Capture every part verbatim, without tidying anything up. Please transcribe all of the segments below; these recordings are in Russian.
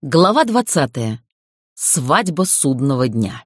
Глава двадцатая. Свадьба судного дня.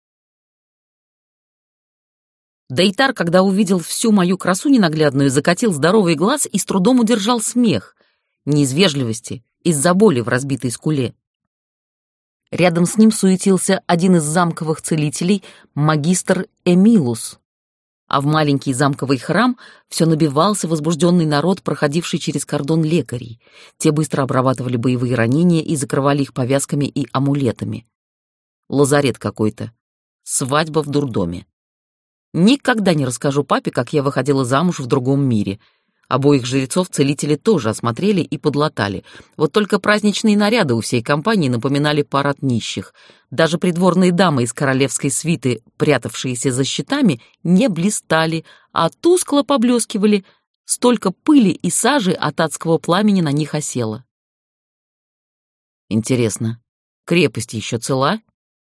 Дейтар, когда увидел всю мою красу ненаглядную, закатил здоровый глаз и с трудом удержал смех. Не из вежливости, из-за боли в разбитой скуле. Рядом с ним суетился один из замковых целителей, магистр Эмилус. А в маленький замковый храм все набивался возбужденный народ, проходивший через кордон лекарей. Те быстро обрабатывали боевые ранения и закрывали их повязками и амулетами. Лазарет какой-то. Свадьба в дурдоме. Никогда не расскажу папе, как я выходила замуж в другом мире. Обоих жрецов целители тоже осмотрели и подлатали. Вот только праздничные наряды у всей компании напоминали парад нищих. Даже придворные дамы из королевской свиты, прятавшиеся за щитами, не блистали, а тускло поблескивали. Столько пыли и сажи от адского пламени на них осело. Интересно, крепость еще цела?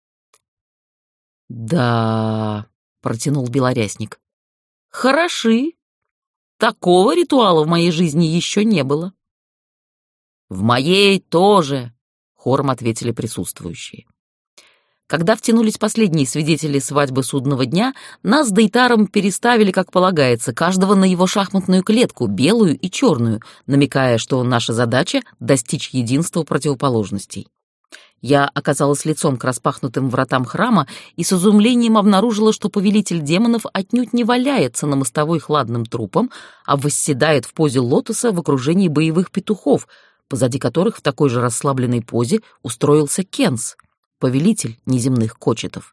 Да, протянул белорясник. Хороши. Такого ритуала в моей жизни еще не было. В моей тоже, хором ответили присутствующие. Когда втянулись последние свидетели свадьбы судного дня, нас с Дейтаром переставили, как полагается, каждого на его шахматную клетку, белую и черную, намекая, что наша задача — достичь единства противоположностей. Я оказалась лицом к распахнутым вратам храма и с изумлением обнаружила, что повелитель демонов отнюдь не валяется на мостовой хладным трупом, а восседает в позе лотоса в окружении боевых петухов, позади которых в такой же расслабленной позе устроился Кенс, повелитель неземных кочетов.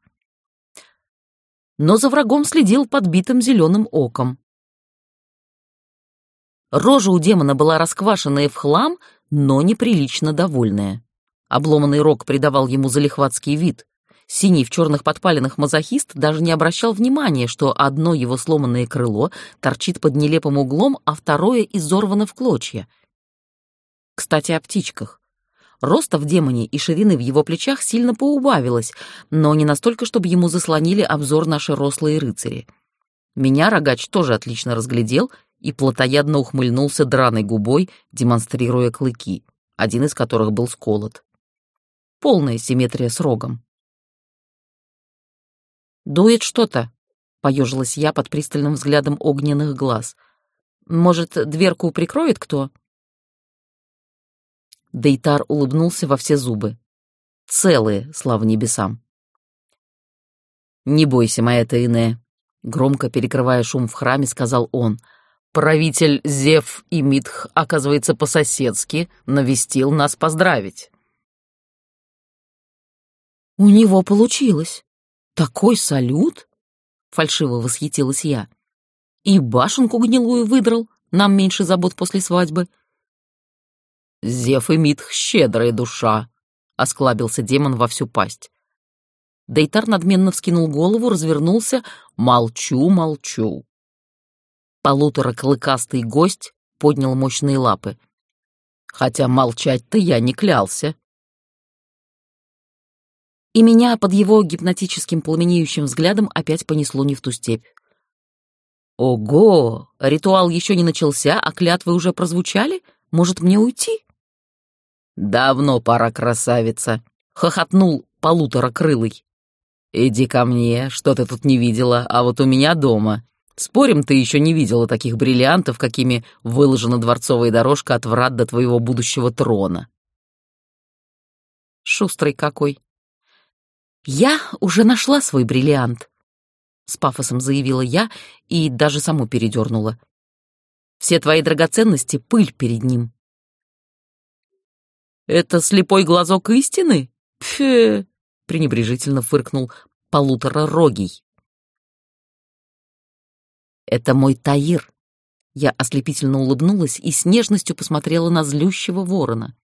Но за врагом следил подбитым зеленым оком. Рожа у демона была расквашенная в хлам, но неприлично довольная. Обломанный рог придавал ему залихватский вид. Синий в черных подпалинах мазохист даже не обращал внимания, что одно его сломанное крыло торчит под нелепым углом, а второе изорвано в клочья. Кстати, о птичках. Роста в демоне и ширины в его плечах сильно поубавилось, но не настолько, чтобы ему заслонили обзор наши рослые рыцари. Меня рогач тоже отлично разглядел и плотоядно ухмыльнулся драной губой, демонстрируя клыки, один из которых был сколот. Полная симметрия с рогом. «Дует что-то», — поежилась я под пристальным взглядом огненных глаз. «Может, дверку прикроет кто?» Дейтар улыбнулся во все зубы. Целые, слава небесам. «Не бойся, моя Таине», — громко перекрывая шум в храме, сказал он. «Правитель Зев и Митх, оказывается, по-соседски навестил нас поздравить». «У него получилось! Такой салют!» — фальшиво восхитилась я. «И башенку гнилую выдрал, нам меньше забот после свадьбы». «Зев и Митх — щедрая душа!» — осклабился демон во всю пасть. Дейтар надменно вскинул голову, развернулся. «Молчу, молчу!» Полутора клыкастый гость поднял мощные лапы. «Хотя молчать-то я не клялся». И меня под его гипнотическим пламенеющим взглядом опять понесло не в ту степь. «Ого! Ритуал еще не начался, а клятвы уже прозвучали? Может, мне уйти?» «Давно пора, красавица!» — хохотнул полуторакрылый. «Иди ко мне, что ты тут не видела, а вот у меня дома. Спорим, ты еще не видела таких бриллиантов, какими выложена дворцовая дорожка от врат до твоего будущего трона». Шустрый какой. «Я уже нашла свой бриллиант», — с пафосом заявила я и даже саму передернула. «Все твои драгоценности — пыль перед ним». «Это слепой глазок истины? Пфе!» — пренебрежительно фыркнул полуторарогий. «Это мой Таир». Я ослепительно улыбнулась и с нежностью посмотрела на злющего ворона.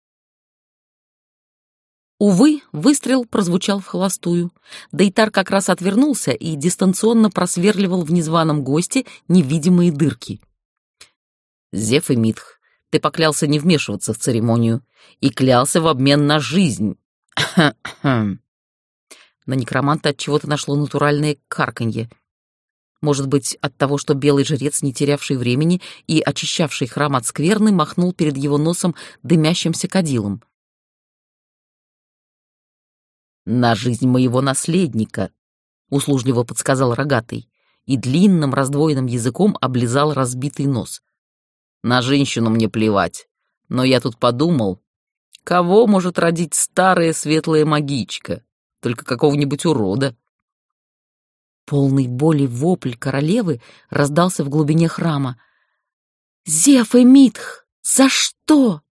Увы, выстрел прозвучал вхолостую. Дейтар как раз отвернулся и дистанционно просверливал в незваном госте невидимые дырки. «Зев и Митх, ты поклялся не вмешиваться в церемонию и клялся в обмен на жизнь». На некроманта от чего-то нашло натуральное карканье. Может быть, от того, что белый жрец, не терявший времени и очищавший храм от скверны, махнул перед его носом дымящимся кадилом. «На жизнь моего наследника», — услужливо подсказал рогатый и длинным раздвоенным языком облизал разбитый нос. «На женщину мне плевать, но я тут подумал, кого может родить старая светлая магичка? Только какого-нибудь урода». Полный боли вопль королевы раздался в глубине храма. «Зев и Митх, за что?»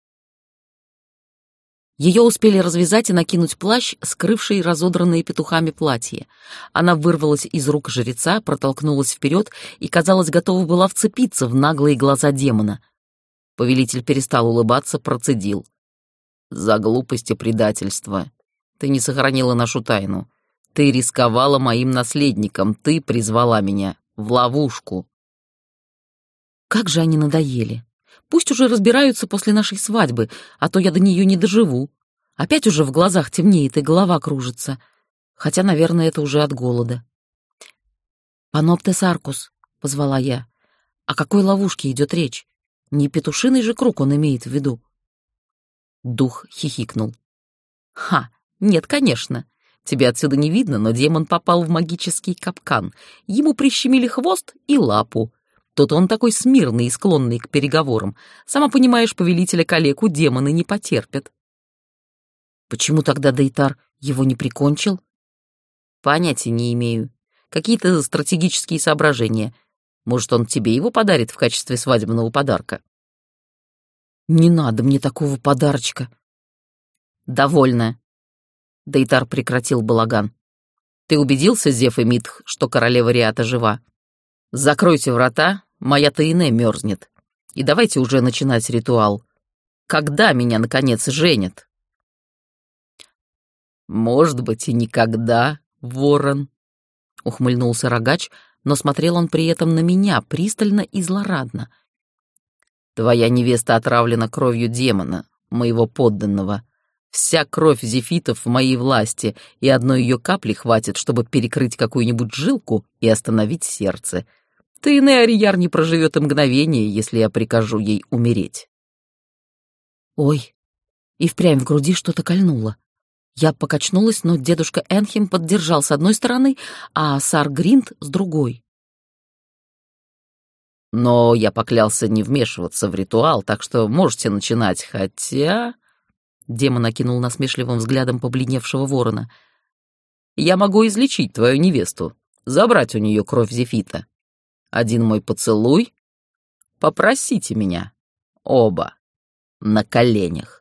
Ее успели развязать и накинуть плащ, скрывший разодранные петухами платье. Она вырвалась из рук жреца, протолкнулась вперед и, казалось, готова была вцепиться в наглые глаза демона. Повелитель перестал улыбаться, процедил. «За глупость и предательство. Ты не сохранила нашу тайну. Ты рисковала моим наследником, ты призвала меня в ловушку». Как же они надоели. Пусть уже разбираются после нашей свадьбы, а то я до нее не доживу. Опять уже в глазах темнеет и голова кружится. Хотя, наверное, это уже от голода. «Паноптес Аркус», — позвала я. «О какой ловушке идет речь? Не петушиный же круг он имеет в виду?» Дух хихикнул. «Ха, нет, конечно. Тебе отсюда не видно, но демон попал в магический капкан. Ему прищемили хвост и лапу. Тот он такой смирный и склонный к переговорам. Сама понимаешь, повелителя калеку демоны не потерпят». «Почему тогда Дейтар его не прикончил?» «Понятия не имею. Какие-то стратегические соображения. Может, он тебе его подарит в качестве свадебного подарка?» «Не надо мне такого подарочка». «Довольно». Дейтар прекратил балаган. «Ты убедился, Зев и Митх, что королева Риата жива? Закройте врата, моя Таине мерзнет. И давайте уже начинать ритуал. Когда меня, наконец, женят?» «Может быть, и никогда, ворон», — ухмыльнулся рогач, но смотрел он при этом на меня пристально и злорадно. «Твоя невеста отравлена кровью демона, моего подданного. Вся кровь зефитов в моей власти, и одной ее капли хватит, чтобы перекрыть какую-нибудь жилку и остановить сердце. Таине Арияр не проживет и мгновение, если я прикажу ей умереть». Ой, и впрямь в груди что-то кольнуло. Я покачнулась, но дедушка Энхим поддержал с одной стороны, а сар Гринд с другой. «Но я поклялся не вмешиваться в ритуал, так что можете начинать, хотя...» Демон окинул насмешливым взглядом побледневшего ворона. «Я могу излечить твою невесту, забрать у нее кровь зефита. Один мой поцелуй. Попросите меня. Оба. На коленях».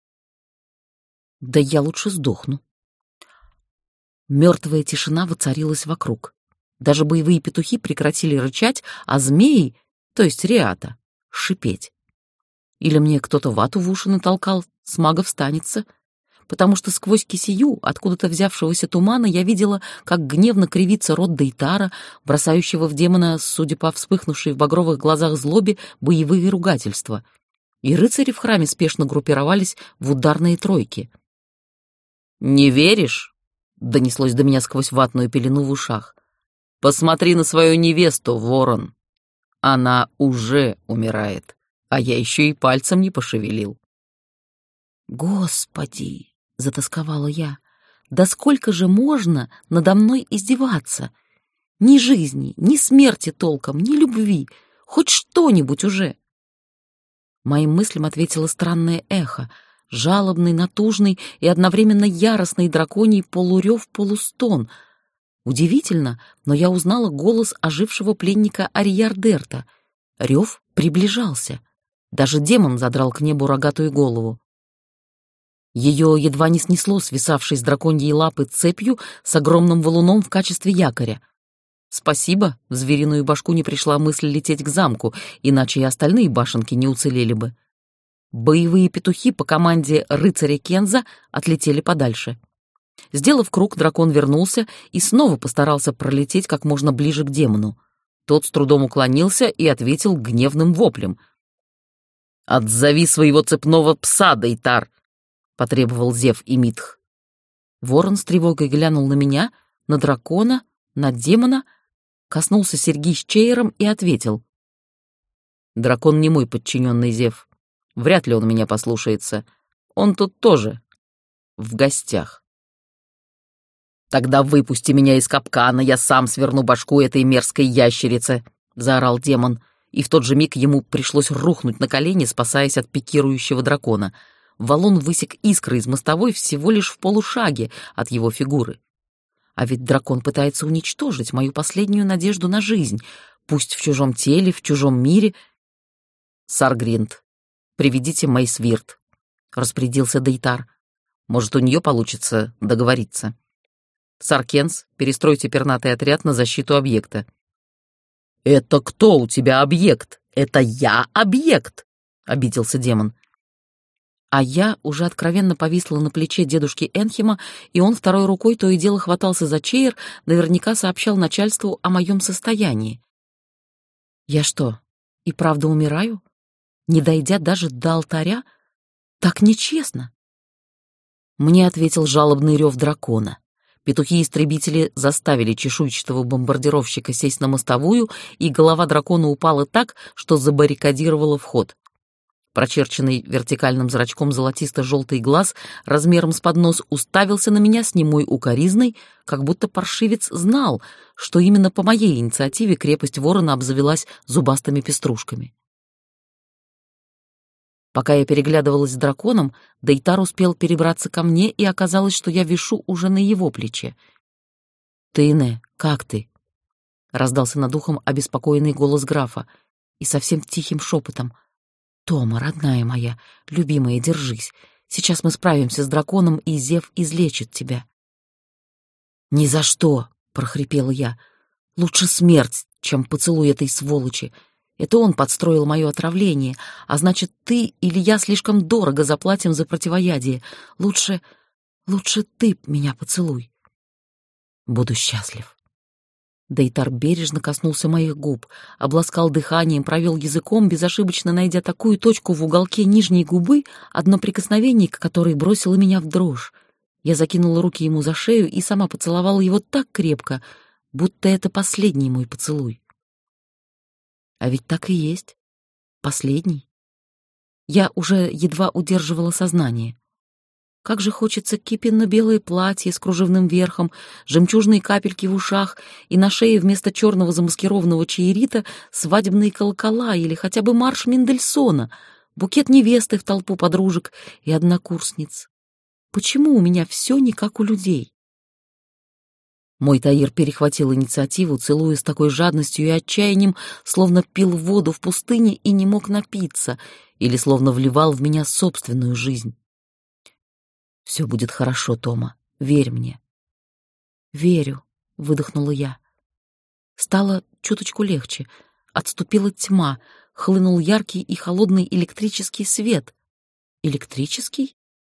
Да я лучше сдохну. Мертвая тишина воцарилась вокруг. Даже боевые петухи прекратили рычать, а змеи, то есть Риата, шипеть. Или мне кто-то вату в уши натолкал, с мага встанется, потому что сквозь кисию, откуда-то взявшегося тумана, я видела, как гневно кривится рот Дейтара, бросающего в демона, судя по вспыхнувшей в багровых глазах злобе, боевые ругательства. И рыцари в храме спешно группировались в ударные тройки. «Не веришь?» — донеслось до меня сквозь ватную пелену в ушах. «Посмотри на свою невесту, ворон. Она уже умирает, а я еще и пальцем не пошевелил». «Господи!» — затосковала я. «Да сколько же можно надо мной издеваться? Ни жизни, ни смерти толком, ни любви, хоть что-нибудь уже!» Моим мыслям ответило странное эхо, жалобный, натужный и одновременно яростный драконий полурев-полустон. Удивительно, но я узнала голос ожившего пленника Арияр-Дерта. Рев приближался. Даже демон задрал к небу рогатую голову. Ее едва не снесло свисавшей с драконьей лапы цепью с огромным валуном в качестве якоря. Спасибо, в звериную башку не пришла мысль лететь к замку, иначе и остальные башенки не уцелели бы. Боевые петухи по команде рыцаря Кенза отлетели подальше. Сделав круг, дракон вернулся и снова постарался пролететь как можно ближе к демону. Тот с трудом уклонился и ответил гневным воплем. «Отзови своего цепного пса, Дейтар!» — потребовал Зев и Митх. Ворон с тревогой глянул на меня, на дракона, на демона, коснулся серьги с чеером и ответил. «Дракон не мой подчиненный, Зев. Вряд ли он меня послушается. Он тут тоже в гостях». «Тогда выпусти меня из капкана, я сам сверну башку этой мерзкой ящерицы!» — заорал демон, и в тот же миг ему пришлось рухнуть на колени, спасаясь от пикирующего дракона. Валун высек искры из мостовой всего лишь в полушаге от его фигуры. А ведь дракон пытается уничтожить мою последнюю надежду на жизнь, пусть в чужом теле, в чужом мире. «Саргринд, приведите Мейсвирт», — распорядился Дейтар. «Может, у нее получится договориться. Саркенс, перестройте пернатый отряд на защиту объекта». «Это кто у тебя объект? Это я объект!» — обиделся демон. А я уже откровенно повисла на плече дедушки Энхема, и он второй рукой то и дело хватался за чеер, наверняка сообщал начальству о моем состоянии. Я что, и правда умираю? Не дойдя даже до алтаря? Так нечестно. Мне ответил жалобный рев дракона. Петухи-истребители заставили чешуйчатого бомбардировщика сесть на мостовую, и голова дракона упала так, что забаррикадировала вход. Прочерченный вертикальным зрачком золотисто-желтый глаз размером с поднос уставился на меня с немой укоризной, как будто паршивец знал, что именно по моей инициативе крепость ворона обзавелась зубастыми пеструшками. Пока я переглядывалась с драконом, Дейтар успел перебраться ко мне, и оказалось, что я вишу уже на его плече. «Тыне, как ты?» — раздался над ухом обеспокоенный голос графа, и совсем тихим шепотом: «Тома, родная моя, любимая, держись. Сейчас мы справимся с драконом, и Зев излечит тебя». «Ни за что!» — прохрипела я. «Лучше смерть, чем поцелуй этой сволочи. Это он подстроил мое отравление, а значит, ты или я слишком дорого заплатим за противоядие. Лучше... лучше ты меня поцелуй. Буду счастлив». Дейтар бережно коснулся моих губ, обласкал дыханием, провел языком, безошибочно найдя такую точку в уголке нижней губы, одно прикосновение к которой бросило меня в дрожь. Я закинула руки ему за шею и сама поцеловала его так крепко, будто это последний мой поцелуй. А ведь так и есть. Последний. Я уже едва удерживала сознание. Как же хочется кипенно-белое платье с кружевным верхом, жемчужные капельки в ушах и на шее вместо черного замаскированного чаерита свадебные колокола или хотя бы марш Мендельсона, букет невесты в толпу подружек и однокурсниц. Почему у меня все не как у людей? Мой Таир перехватил инициативу, целуя с такой жадностью и отчаянием, словно пил воду в пустыне и не мог напиться, или словно вливал в меня собственную жизнь. «Все будет хорошо, Тома, верь мне». «Верю», — выдохнула я. Стало чуточку легче. Отступила тьма, хлынул яркий и холодный электрический свет. Электрический?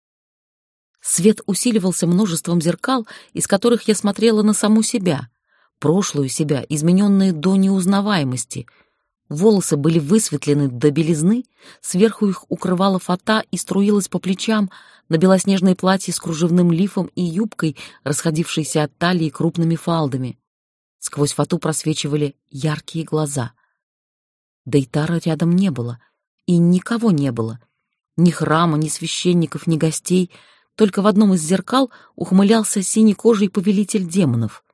Свет усиливался множеством зеркал, из которых я смотрела на саму себя, прошлую себя, измененную до неузнаваемости. Волосы были высветлены до белизны, сверху их укрывала фата и струилась по плечам на белоснежное платье с кружевным лифом и юбкой, расходившейся от талии крупными фалдами. Сквозь фату просвечивали яркие глаза. Дейтара рядом не было, и никого не было. Ни храма, ни священников, ни гостей. Только в одном из зеркал ухмылялся синекожий повелитель демонов.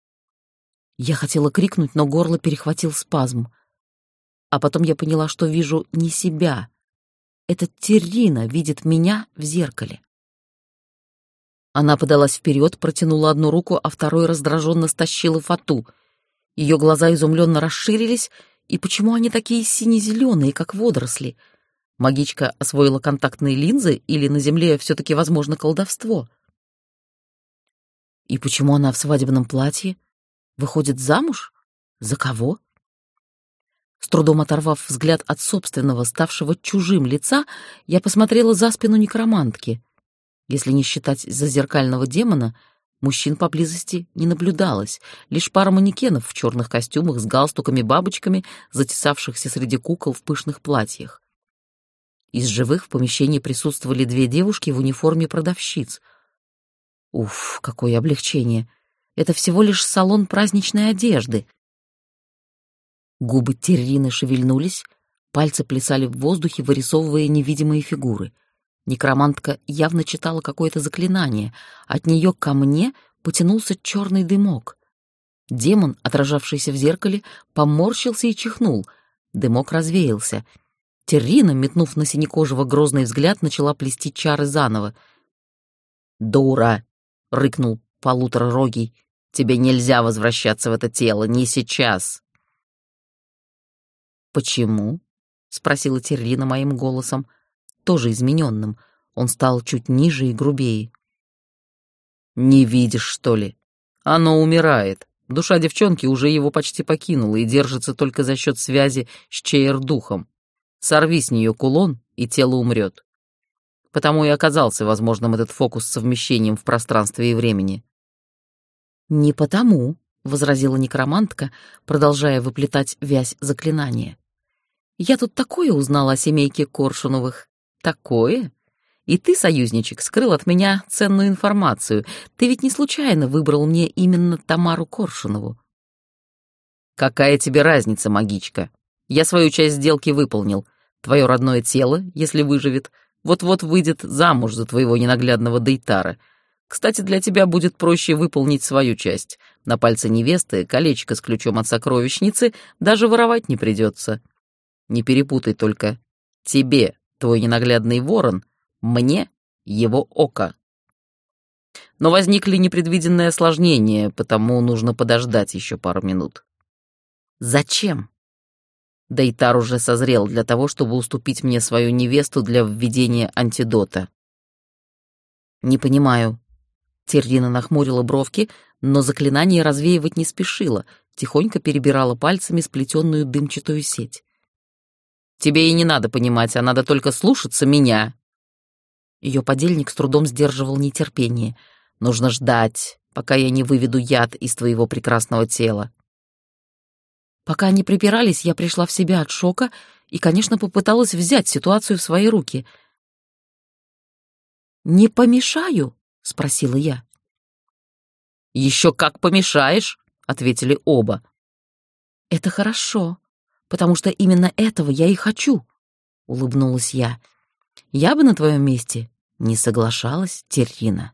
Я хотела крикнуть, но горло перехватил спазм. А потом я поняла, что вижу не себя. Это Террина видит меня в зеркале. Она подалась вперед, протянула одну руку, а второй раздраженно стащила фату. Ее глаза изумленно расширились, и почему они такие сине-зеленые, как водоросли? Магичка освоила контактные линзы, или на Земле все-таки возможно колдовство? И почему она в свадебном платье? Выходит замуж? За кого? С трудом оторвав взгляд от собственного, ставшего чужим лица, я посмотрела за спину некромантки. Если не считать зазеркального демона, мужчин поблизости не наблюдалось, лишь пара манекенов в черных костюмах с галстуками-бабочками, затесавшихся среди кукол в пышных платьях. Из живых в помещении присутствовали две девушки в униформе продавщиц. Уф, какое облегчение! Это всего лишь салон праздничной одежды. Губы Террины шевельнулись, пальцы плясали в воздухе, вырисовывая невидимые фигуры. Некромантка явно читала какое-то заклинание. От нее ко мне потянулся черный дымок. Демон, отражавшийся в зеркале, поморщился и чихнул. Дымок развеялся. Террина, метнув на синекожего грозный взгляд, начала плести чары заново. «Дура!» — рыкнул полуторарогий. «Тебе нельзя возвращаться в это тело, не сейчас!» «Почему?» — спросила Террина моим голосом, тоже измененным. Он стал чуть ниже и грубее. «Не видишь, что ли? Оно умирает. Душа девчонки уже его почти покинула и держится только за счет связи с Чейр-духом. Сорви с нее кулон, и тело умрет. Потому и оказался возможным этот фокус с совмещением в пространстве и времени». «Не потому», — возразила некромантка, продолжая выплетать вязь заклинания. «Я тут такое узнала о семейке Коршуновых. Такое? И ты, союзничек, скрыл от меня ценную информацию. Ты ведь не случайно выбрал мне именно Тамару Коршунову». «Какая тебе разница, магичка? Я свою часть сделки выполнил. Твое родное тело, если выживет, вот-вот выйдет замуж за твоего ненаглядного Дейтара. Кстати, для тебя будет проще выполнить свою часть. На пальце невесты колечко с ключом от сокровищницы, даже воровать не придется. Не перепутай только. Тебе твой ненаглядный ворон, мне его око. Но возникли непредвиденные осложнения, потому нужно подождать еще пару минут». «Зачем?» Дейтар уже созрел для того, чтобы уступить мне свою невесту для введения антидота. «Не понимаю». Террина нахмурила бровки, но заклинание развеивать не спешила, тихонько перебирала пальцами сплетенную дымчатую сеть. «Тебе и не надо понимать, а надо только слушаться меня». Ее подельник с трудом сдерживал нетерпение. «Нужно ждать, пока я не выведу яд из твоего прекрасного тела». Пока они припирались, я пришла в себя от шока и, конечно, попыталась взять ситуацию в свои руки. «Не помешаю?» — спросила я. «Еще как помешаешь!» — ответили оба. «Это хорошо, потому что именно этого я и хочу», — улыбнулась я. «Я бы на твоем месте не соглашалась, Террина».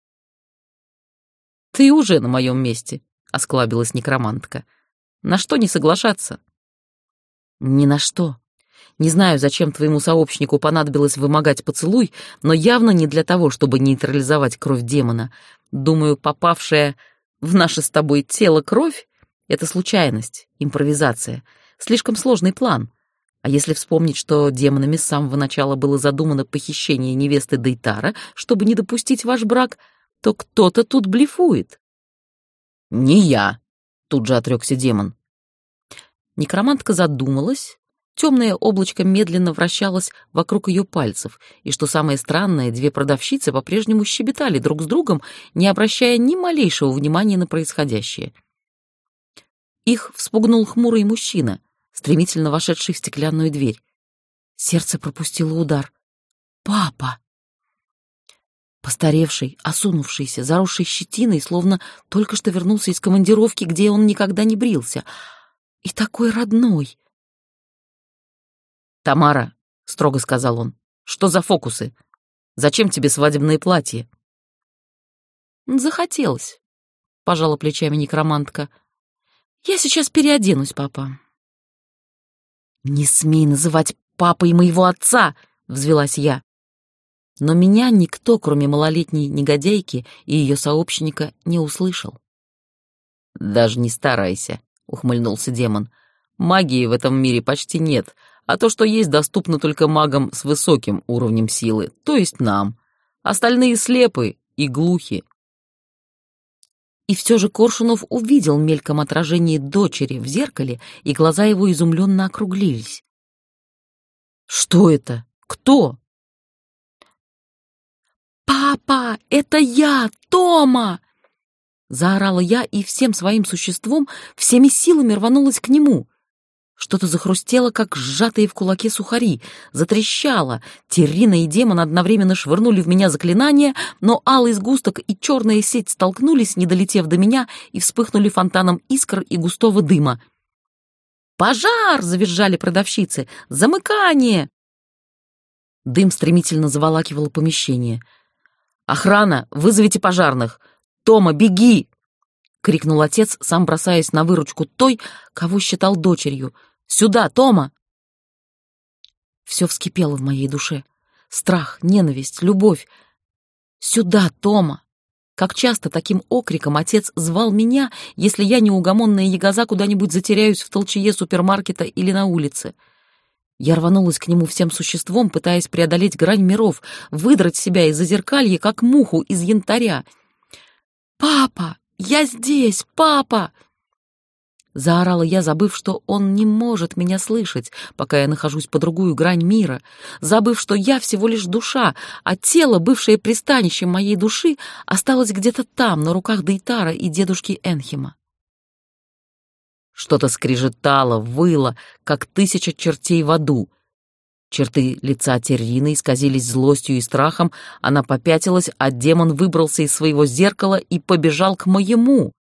«Ты уже на моем месте», — осклабилась некромантка. «На что не соглашаться?» «Ни на что. Не знаю, зачем твоему сообщнику понадобилось вымогать поцелуй, но явно не для того, чтобы нейтрализовать кровь демона. Думаю, попавшая в наше с тобой тело кровь — это случайность, импровизация, слишком сложный план. А если вспомнить, что демонами с самого начала было задумано похищение невесты Дейтара, чтобы не допустить ваш брак, то кто-то тут блефует». «Не я», — тут же отрекся демон. Некромантка задумалась. Темное облачко медленно вращалось вокруг ее пальцев, и, что самое странное, две продавщицы по-прежнему щебетали друг с другом, не обращая ни малейшего внимания на происходящее. Их вспугнул хмурый мужчина, стремительно вошедший в стеклянную дверь. Сердце пропустило удар. «Папа!» Постаревший, осунувшийся, заросший щетиной, словно только что вернулся из командировки, где он никогда не брился. И такой родной. «Тамара», — строго сказал он, — «что за фокусы? Зачем тебе свадебное платье?» «Захотелось», — пожала плечами некромантка. «Я сейчас переоденусь, папа». «Не смей называть папой моего отца!» — взвилась я. Но меня никто, кроме малолетней негодяйки и ее сообщника, не услышал. «Даже не старайся», — ухмыльнулся демон. «Магии в этом мире почти нет, а то, что есть, доступно только магам с высоким уровнем силы, то есть нам. Остальные слепы и глухи». И все же Коршунов увидел мельком отражение дочери в зеркале, и глаза его изумленно округлились. «Что это? Кто?» «Папа, это я, Тома!» Заорала я и всем своим существом, всеми силами рванулась к нему. Что-то захрустело, как сжатые в кулаке сухари, затрещало. Террина и демон одновременно швырнули в меня заклинания, но алый сгусток и черная сеть столкнулись, не долетев до меня, и вспыхнули фонтаном искр и густого дыма. «Пожар!» — завизжали продавщицы. «Замыкание!» Дым стремительно заволакивало помещение. «Охрана, вызовите пожарных! Тома, беги!» — крикнул отец, сам бросаясь на выручку той, кого считал дочерью. «Сюда, Тома!» Все вскипело в моей душе. Страх, ненависть, любовь. «Сюда, Тома!» Как часто таким окриком отец звал меня, если я, неугомонная ягоза, куда-нибудь затеряюсь в толчее супермаркета или на улице. Я рванулась к нему всем существом, пытаясь преодолеть грань миров, выдрать себя из зазеркалья, как муху из янтаря. «Папа! Я здесь! Папа!» Заорала я, забыв, что он не может меня слышать, пока я нахожусь по другую грань мира, забыв, что я всего лишь душа, а тело, бывшее пристанищем моей души, осталось где-то там, на руках Дейтара и дедушки Энхима. Что-то скрежетало, выло, как тысяча чертей в аду. Черты лица Террины исказились злостью и страхом, она попятилась, а демон выбрался из своего зеркала и побежал к моему.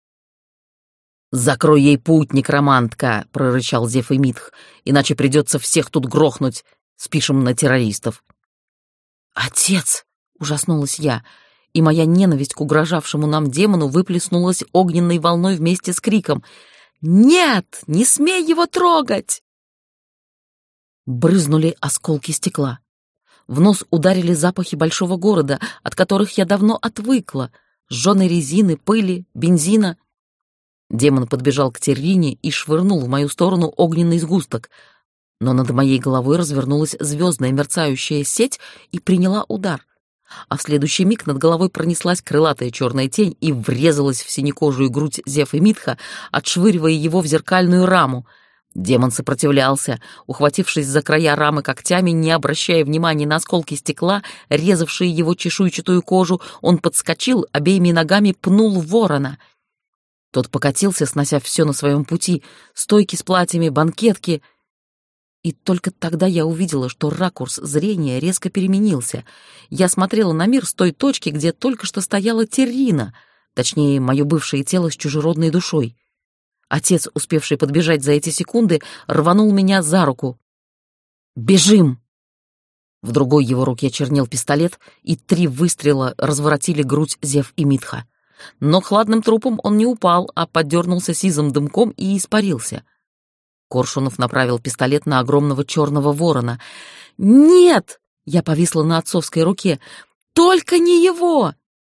«Закрой ей путь, некромантка!» — прорычал Зеф-Эмитх. «Иначе придется всех тут грохнуть. Спишем на террористов». «Отец!» — ужаснулась я, и моя ненависть к угрожавшему нам демону выплеснулась огненной волной вместе с криком: «Нет! Не смей его трогать!» Брызнули осколки стекла. В нос ударили запахи большого города, от которых я давно отвыкла: сжёной резины, пыли, бензина. Демон подбежал к Террине и швырнул в мою сторону огненный сгусток, но над моей головой развернулась звездная мерцающая сеть и приняла удар. А в следующий миг над головой пронеслась крылатая черная тень и врезалась в синекожую грудь Зеф-Эмитха, отшвыривая его в зеркальную раму. Демон сопротивлялся, ухватившись за края рамы когтями, не обращая внимания на осколки стекла, резавшие его чешуйчатую кожу. Он подскочил, обеими ногами пнул ворона. Тот покатился, снося все на своем пути: стойки с платьями, банкетки. И только тогда я увидела, что ракурс зрения резко переменился. Я смотрела на мир с той точки, где только что стояла Террина, точнее, мое бывшее тело с чужеродной душой. Отец, успевший подбежать за эти секунды, рванул меня за руку. «Бежим!» В другой его руке чернел пистолет, и три выстрела разворотили грудь Зеф-Эмитха. Но хладным трупом он не упал, а подернулся сизым дымком и испарился. Коршунов направил пистолет на огромного черного ворона. «Нет!» — я повисла на отцовской руке. «Только не его!»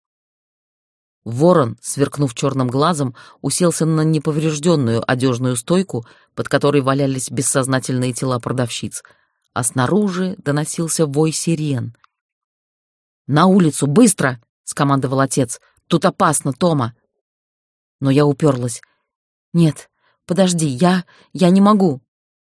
Ворон, сверкнув черным глазом, уселся на неповрежденную одежную стойку, под которой валялись бессознательные тела продавщиц, а снаружи доносился вой сирен. «На улицу, быстро!» — скомандовал отец. «Тут опасно, Тома!» Но я уперлась. «Нет, подожди, я... я не могу!»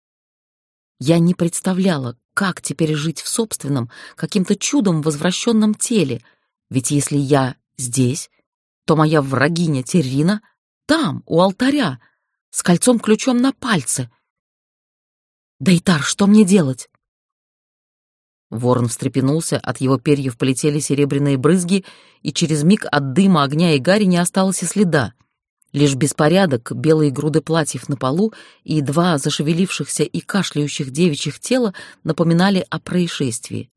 Я не представляла, как теперь жить в собственном, каким-то чудом возвращенном теле, ведь если я здесь, то моя врагиня Террина там, у алтаря, с кольцом-ключом на пальце. «Дейтар, что мне делать?» Ворон встрепенулся, от его перьев полетели серебряные брызги, и через миг от дыма, огня и гари не осталось и следа. Лишь беспорядок, белые груды платьев на полу и два зашевелившихся и кашляющих девичьих тела напоминали о происшествии.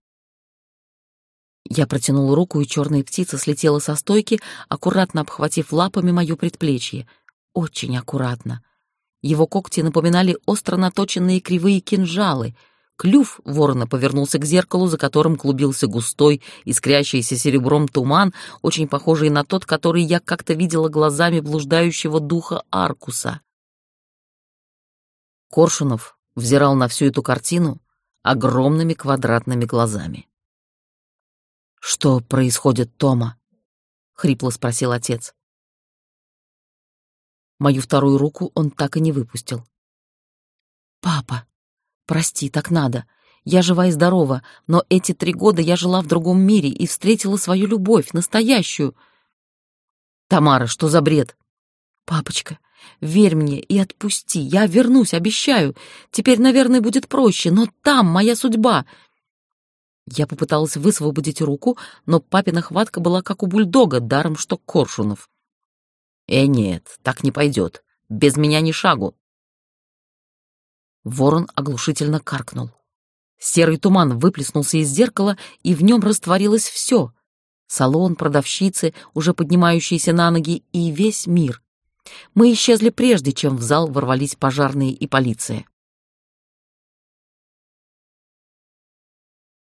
Я протянула руку, и черная птица слетела со стойки, аккуратно обхватив лапами моё предплечье. Очень аккуратно. Его когти напоминали остро наточенные кривые кинжалы. Клюв ворона повернулся к зеркалу, за которым клубился густой, искрящийся серебром туман, очень похожий на тот, который я как-то видела глазами блуждающего духа Аркуса. Коршунов взирал на всю эту картину огромными квадратными глазами. «Что происходит, Тома?» — хрипло спросил отец. Мою вторую руку он так и не выпустил. «Папа, прости, так надо. Я жива и здорова, но эти три года я жила в другом мире и встретила свою любовь, настоящую». «Тамара, что за бред?» «Папочка, верь мне и отпусти. Я вернусь, обещаю. Теперь, наверное, будет проще, но там моя судьба». Я попыталась высвободить руку, но папина хватка была как у бульдога, даром что Коршунов. «Э, нет, так не пойдет. Без меня ни шагу». Ворон оглушительно каркнул. Серый туман выплеснулся из зеркала, и в нем растворилось все. Салон, продавщицы, уже поднимающиеся на ноги, и весь мир. Мы исчезли прежде, чем в зал ворвались пожарные и полиция.